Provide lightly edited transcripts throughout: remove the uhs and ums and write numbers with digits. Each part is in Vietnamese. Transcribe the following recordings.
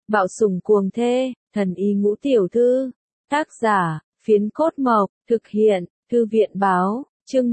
Bạo sủng cuồng thê, thần y ngũ tiểu thư. Tác giả, Phiến Cốt Mộc, thực hiện, Thư viện báo, chương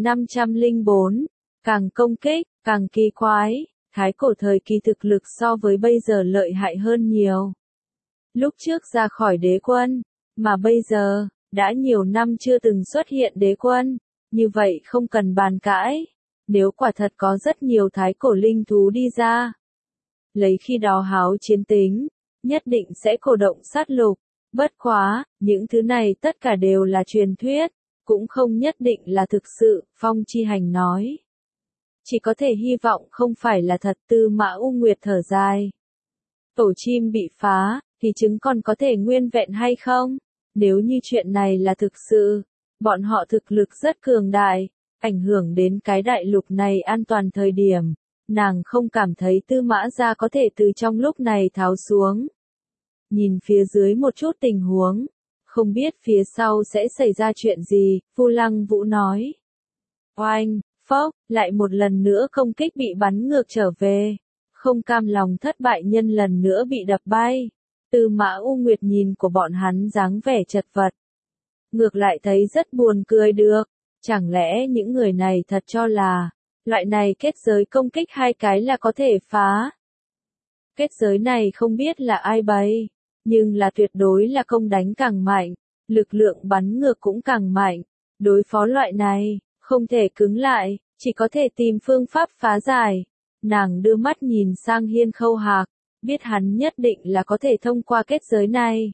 1504. Càng công kích, càng kỳ quái, thái cổ thời kỳ thực lực so với bây giờ lợi hại hơn nhiều. Lúc trước ra khỏi đế quân, mà bây giờ, đã nhiều năm chưa từng xuất hiện đế quân, như vậy không cần bàn cãi. Nếu quả thật có rất nhiều thái cổ linh thú đi ra, lấy khi đó háo chiến tính, nhất định sẽ cổ động sát lục. Bất quá, những thứ này tất cả đều là truyền thuyết, cũng không nhất định là thực sự, Phong Chi Hành nói. Chỉ có thể hy vọng không phải là thật. Tư Mã U Nguyệt thở dài. Tổ chim bị phá, thì trứng còn có thể nguyên vẹn hay không? Nếu như chuyện này là thực sự, bọn họ thực lực rất cường đại, ảnh hưởng đến cái đại lục này an toàn thời điểm, nàng không cảm thấy Tư Mã gia có thể từ trong lúc này tháo xuống. Nhìn phía dưới một chút tình huống, không biết phía sau sẽ xảy ra chuyện gì, Vu Lăng Vũ nói. Oanh, phốc, lại một lần nữa công kích bị bắn ngược trở về. Không cam lòng thất bại nhân lần nữa bị đập bay. Tư Mã U Nguyệt nhìn của bọn hắn dáng vẻ chật vật. Ngược lại thấy rất buồn cười được. Chẳng lẽ những người này thật cho là, loại này kết giới công kích hai cái là có thể phá. Kết giới này không biết là ai bày, nhưng là tuyệt đối là công đánh càng mạnh, lực lượng bắn ngược cũng càng mạnh. Đối phó loại này, không thể cứng lại, chỉ có thể tìm phương pháp phá giải. Nàng đưa mắt nhìn sang Hiên Khâu Hạc, biết hắn nhất định là có thể thông qua kết giới này.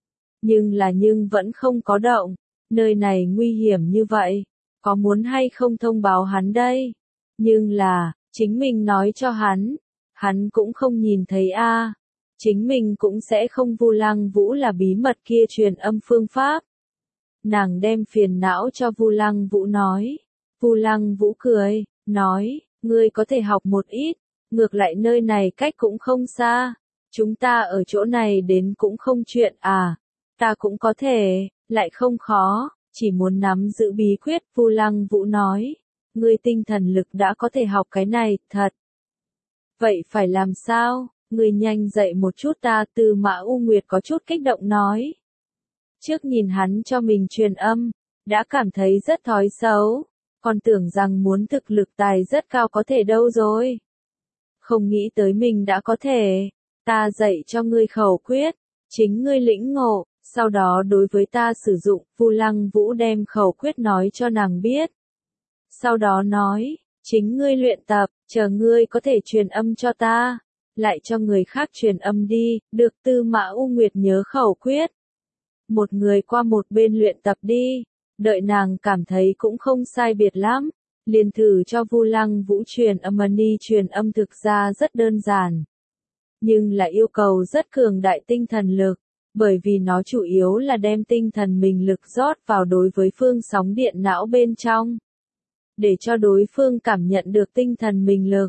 Nhưng vẫn không có động, nơi này nguy hiểm như vậy, có muốn hay không thông báo hắn đây? Nhưng là, chính mình nói cho hắn cũng không nhìn thấy a. Chính mình cũng sẽ không. Vu Lăng Vũ là bí mật kia truyền âm phương pháp. Nàng đem phiền não cho Vu Lăng Vũ nói. Vu Lăng Vũ cười, nói, ngươi có thể học một ít, ngược lại nơi này cách cũng không xa. Chúng ta ở chỗ này đến cũng không chuyện à. Ta cũng có thể, lại không khó, chỉ muốn nắm giữ bí quyết. Vu Lăng Vũ nói, ngươi tinh thần lực đã có thể học cái này, thật. Vậy phải làm sao? Ngươi nhanh dậy một chút ta. Tư Mã U Nguyệt có chút kích động nói. Trước nhìn hắn cho mình truyền âm, đã cảm thấy rất thói xấu, còn tưởng rằng muốn thực lực tài rất cao có thể đâu rồi. Không nghĩ tới mình đã có thể, ta dạy cho ngươi khẩu quyết, chính ngươi lĩnh ngộ, sau đó đối với ta sử dụng. Vu Lăng Vũ đem khẩu quyết nói cho nàng biết. Sau đó nói, chính ngươi luyện tập, chờ ngươi có thể truyền âm cho ta, lại cho người khác truyền âm đi. Được. Tư Mã U Nguyệt nhớ khẩu quyết. Một người qua một bên luyện tập đi, đợi nàng cảm thấy cũng không sai biệt lắm, liền thử cho Vu Lăng Vũ truyền âm. Truyền âm thực ra rất đơn giản, nhưng là yêu cầu rất cường đại tinh thần lực, bởi vì nó chủ yếu là đem tinh thần mình lực rót vào đối với phương sóng điện não bên trong, để cho đối phương cảm nhận được tinh thần mình lực.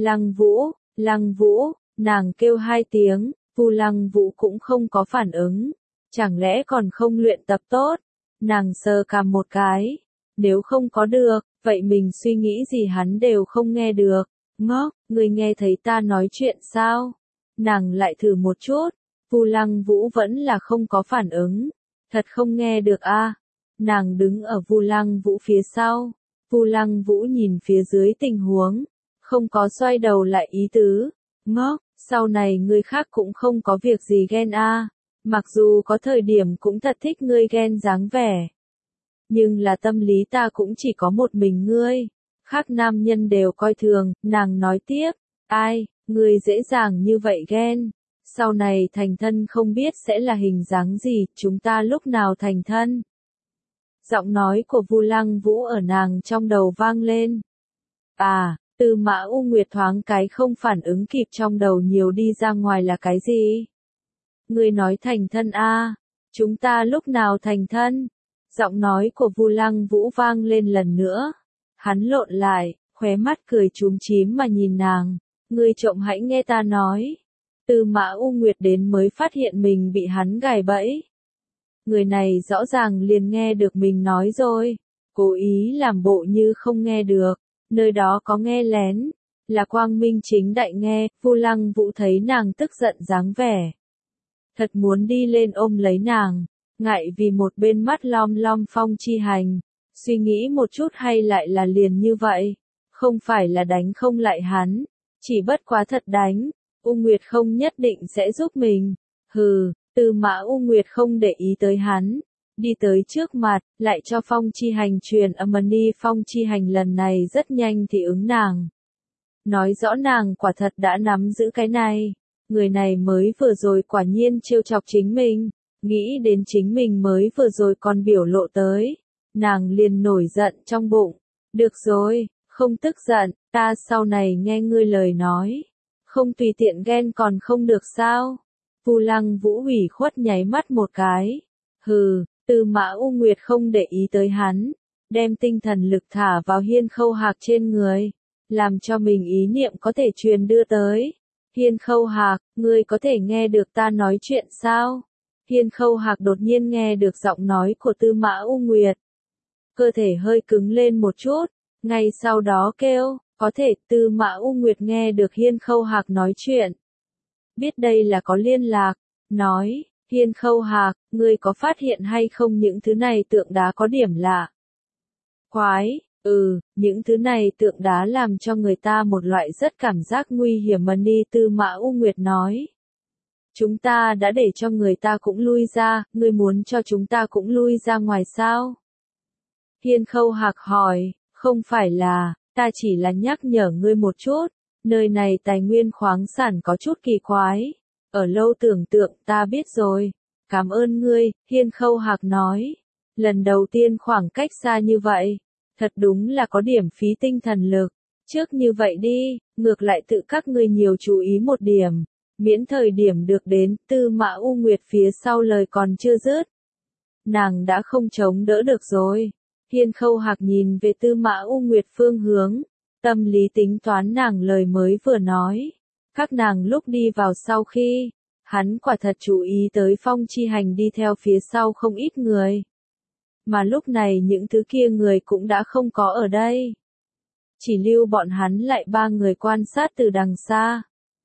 Lăng Vũ, nàng kêu hai tiếng, Vu Lăng Vũ cũng không có phản ứng. Chẳng lẽ còn không luyện tập tốt? Nàng sờ cằm một cái. Nếu không có được, vậy mình suy nghĩ gì hắn đều không nghe được. Ngốc, ngươi nghe thấy ta nói chuyện sao? Nàng lại thử một chút. Vu Lăng Vũ vẫn là không có phản ứng. Thật không nghe được a. Nàng đứng ở Vu Lăng Vũ phía sau. Vu Lăng Vũ nhìn phía dưới tình huống, không có xoay đầu lại ý tứ. Ngốc, sau này người khác cũng không có việc gì ghen a. Mặc dù có thời điểm cũng thật thích ngươi ghen dáng vẻ, nhưng là tâm lý ta cũng chỉ có một mình ngươi, khác nam nhân đều coi thường. Nàng nói tiếp, ai, ngươi dễ dàng như vậy ghen, sau này thành thân không biết sẽ là hình dáng gì, chúng ta lúc nào thành thân? Giọng nói của Vu Lăng Vũ ở nàng trong đầu vang lên. À, Tư Mã U Nguyệt thoáng cái không phản ứng kịp, trong đầu nhiều đi ra ngoài là cái gì? Ngươi nói thành thân a? Chúng ta lúc nào thành thân? Giọng nói của Vu Lăng Vũ vang lên lần nữa. Hắn lộn lại, khóe mắt cười chúm chím mà nhìn nàng. Ngươi trộm hãy nghe ta nói. Tư Mã U Nguyệt đến mới phát hiện mình bị hắn gài bẫy. Người này rõ ràng liền nghe được mình nói rồi, cố ý làm bộ như không nghe được, nơi đó có nghe lén. là quang minh chính đại nghe, Vu Lăng Vũ thấy nàng tức giận dáng vẻ. Thật muốn đi lên ôm lấy nàng, ngại vì một bên mắt lom lom Phong Chi Hành, suy nghĩ một chút hay lại là liền như vậy, không phải là đánh không lại hắn, chỉ bất quá thật đánh, U Nguyệt không nhất định sẽ giúp mình, hừ, Tư Mã U Nguyệt không để ý tới hắn, đi tới trước mặt, lại cho Phong Chi Hành truyền âm ni. Phong Chi Hành lần này rất nhanh thì ứng nàng. Nói rõ nàng quả thật đã nắm giữ cái này, người này mới vừa rồi quả nhiên trêu chọc chính mình, nghĩ đến chính mình mới vừa rồi còn biểu lộ tới, nàng liền nổi giận trong bụng, được rồi, không tức giận, ta sau này nghe ngươi lời nói, không tùy tiện ghen còn không được sao? Vu Lăng Vũ ủy khuất nháy mắt một cái, hừ, Tư Mã U Nguyệt không để ý tới hắn, đem tinh thần lực thả vào Hiên Khâu Hạc trên người, làm cho mình ý niệm có thể truyền đưa tới. Hiên Khâu Hạc, ngươi có thể nghe được ta nói chuyện sao? Hiên Khâu Hạc đột nhiên nghe được giọng nói của Tư Mã U Nguyệt. Cơ thể hơi cứng lên một chút, ngay sau đó kêu, có thể. Tư Mã U Nguyệt nghe được Hiên Khâu Hạc nói chuyện. Biết đây là có liên lạc, nói, Hiên Khâu Hạc, ngươi có phát hiện hay không những thứ này tượng đá có điểm lạ? Quái, những thứ này tượng đá làm cho người ta một loại rất cảm giác nguy hiểm mà ni. Tư Mã U Nguyệt nói. Chúng ta đã để cho người ta cũng lui ra, ngươi muốn cho chúng ta cũng lui ra ngoài sao? Hiên Khâu Hạc hỏi, không phải là, ta chỉ là nhắc nhở ngươi một chút, nơi này tài nguyên khoáng sản có chút kỳ quái, ở lâu tưởng tượng ta biết rồi, cảm ơn ngươi, Hiên Khâu Hạc nói, lần đầu tiên khoảng cách xa như vậy, thật đúng là có điểm phí tinh thần lực, trước như vậy đi, ngược lại tự các ngươi nhiều chú ý một điểm, miễn thời điểm được đến. Tư Mã U Nguyệt phía sau lời còn chưa dứt, nàng đã không chống đỡ được rồi. Hiên Khâu Hạc nhìn về Tư Mã U Nguyệt phương hướng, tâm lý tính toán nàng lời mới vừa nói. Các nàng lúc đi vào sau khi, hắn quả thật chú ý tới Phong Chi Hành đi theo phía sau không ít người. Mà lúc này những thứ kia người cũng đã không có ở đây. Chỉ lưu bọn hắn lại 3 người quan sát từ đằng xa.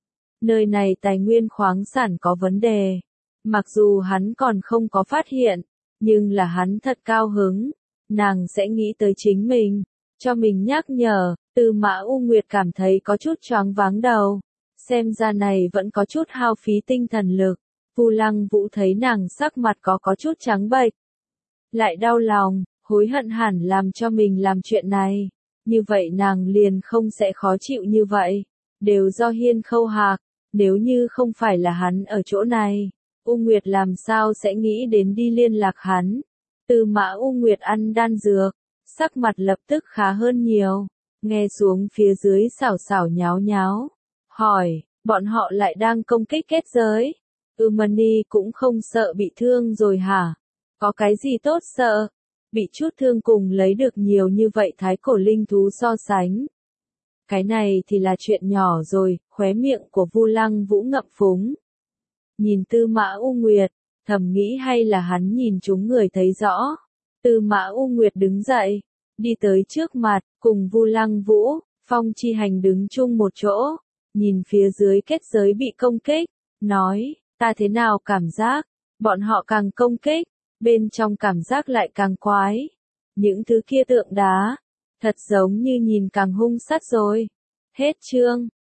Nơi này tài nguyên khoáng sản có vấn đề. Mặc dù hắn còn không có phát hiện, nhưng là hắn thật cao hứng. Nàng sẽ nghĩ tới chính mình, cho mình nhắc nhở. Tư Mã U Nguyệt cảm thấy có chút choáng váng đầu. Xem ra này vẫn có chút hao phí tinh thần lực. Vu Lăng Vũ thấy nàng sắc mặt có chút trắng bệch. Lại đau lòng, hối hận hẳn làm cho mình làm chuyện này. Như vậy nàng liền không sẽ khó chịu như vậy. Đều do Hiên Khâu Hạc, nếu như không phải là hắn ở chỗ này, U Nguyệt làm sao sẽ nghĩ đến đi liên lạc hắn. Tư Mã U Nguyệt ăn đan dược, sắc mặt lập tức khá hơn nhiều, nghe xuống phía dưới xảo xảo nháo nháo, hỏi, bọn họ lại đang công kích kết giới. Mani cũng không sợ bị thương rồi hả? Có cái gì tốt sợ? Bị chút thương cùng lấy được nhiều như vậy thái cổ linh thú so sánh. Cái này thì là chuyện nhỏ rồi, khóe miệng của Vu Lăng Vũ ngậm phúng. Nhìn Tư Mã U Nguyệt, thầm nghĩ hay là hắn nhìn chúng người thấy rõ. Tư Mã U Nguyệt đứng dậy, đi tới trước mặt, cùng Vu Lăng Vũ, Phong Chi Hành đứng chung một chỗ, nhìn phía dưới kết giới bị công kích, nói, ta thế nào cảm giác, bọn họ càng công kích, bên trong cảm giác lại càng quái. Những thứ kia tượng đá, thật giống như nhìn càng hung sát rồi. Hết chương.